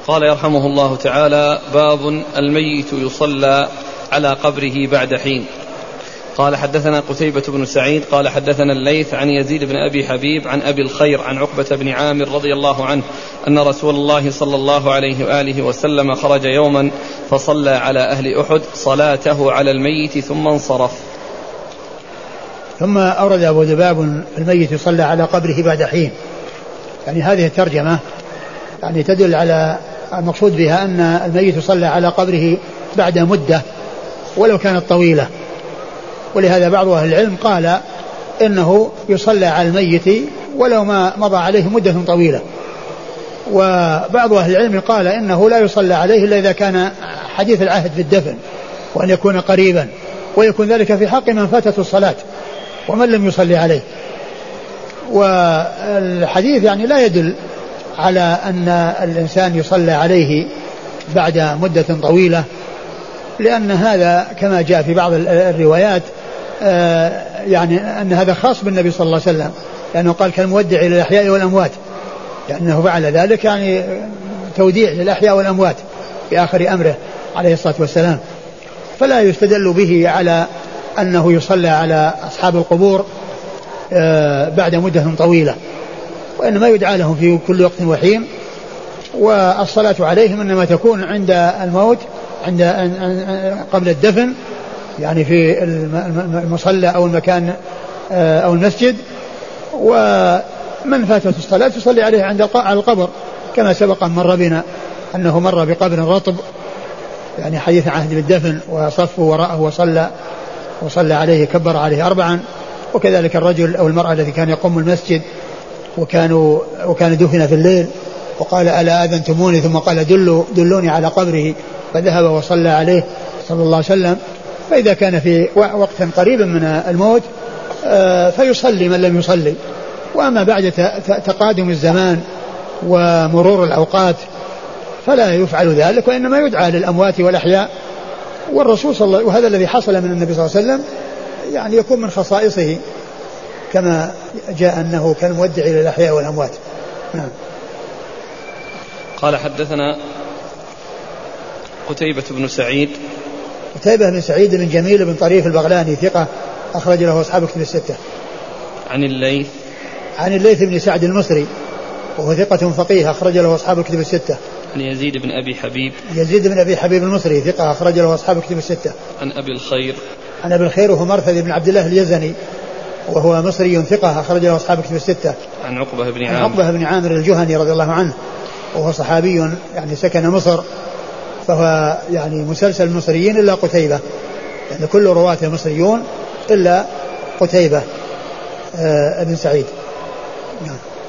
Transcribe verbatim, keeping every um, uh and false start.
قال يرحمه الله تعالى: باب الميت يصلى على قبره بعد حين. قال حدثنا قتيبة بن سعيد قال حدثنا الليث عن يزيد بن أبي حبيب عن أبي الخير عن عقبة بن عامر رضي الله عنه أن رسول الله صلى الله عليه وآله وسلم خرج يوما فصلى على أهل أحد صلاته على الميت ثم انصرف. ثم أورد أبو ذباب: الميت يصلى على قبره بعد حين. يعني هذه الترجمة يعني تدل على المقصود بها أن الميت يصلى على قبره بعد مدة ولو كانت طويلة. ولهذا بعض أهل العلم قال إنه يصلى على الميت ولو ما مضى عليه مدة طويلة، وبعض أهل العلم قال إنه لا يصلى عليه إلا إذا كان حديث العهد في الدفن وأن يكون قريبا، ويكون ذلك في حق من فاتته الصلاة ومن لم يصلي عليه. والحديث يعني لا يدل على أن الإنسان يصلى عليه بعد مدة طويلة، لأن هذا كما جاء في بعض الروايات يعني أن هذا خاص بالنبي صلى الله عليه وسلم، لأنه قال كالمودع إلى الأحياء والأموات، لأنه فعل ذلك يعني توديع للأحياء والأموات في آخر أمره عليه الصلاة والسلام. فلا يستدل به على أنه يصلى على أصحاب القبور بعد مدة طويلة، وإنما يدعى لهم في كل وقت وحين، والصلاة عليهم إنما تكون عند الموت، عند قبل الدفن، يعني في المصلى أو المكان أو المسجد. ومن فاتت الصلاة يصلي عليه عند على القبر، كما سبق أن مر بنا أنه مر بقبر رطب، يعني حديث عهد بالدفن، وصفه وراءه وصلى وصلى عليه كبر عليه أربعا. وكذلك الرجل أو المرأة الذي كان يقوم المسجد وكانوا وكان دفن في الليل وقال: ألا أذنتموني؟ ثم قال: دلوا دلوني على قبره، فذهب وصلى عليه صلى الله عليه وسلم. فإذا كان في وقت قريب من الموت فيصلي من لم يصلي. وأما بعد تقادم الزمان ومرور الأوقات فلا يفعل ذلك، وإنما يدعى للأموات والأحياء. والرسول صلى الله عليه وسلم، وهذا الذي حصل من النبي صلى الله عليه وسلم، يعني يكون من خصائصه كما جاء أنه كان مودع إلى الأحياء والأموات. نعم. قال حدثنا قتيبة بن سعيد قتيبة بن سعيد بن جميل بن طريف البغلاني ثقة أخرج له أصحاب كتب الستة. عن الليث عن الليث بن سعد المصري وهو ثقة فقيه أخرج له أصحاب الكتب الستة. عن يزيد بن أبي حبيب يزيد بن أبي حبيب المصري ثقة أخرج له أصحاب الكتب الستة. عن أبي الخير عن أبي الخير وهو مرثد بن عبد الله اليزني وهو مصري ثقة أخرج له أصحاب الكتب الستة. عن عقبة بن عامر عن عقبة بن عامر الجهني رضي الله عنه، وهو صحابي يعني سكن مصر، فهو يعني مسلسل المصريين إلا قتيبة، يعني كل رواة المصريون إلا قتيبة آه ابن سعيد. نعم.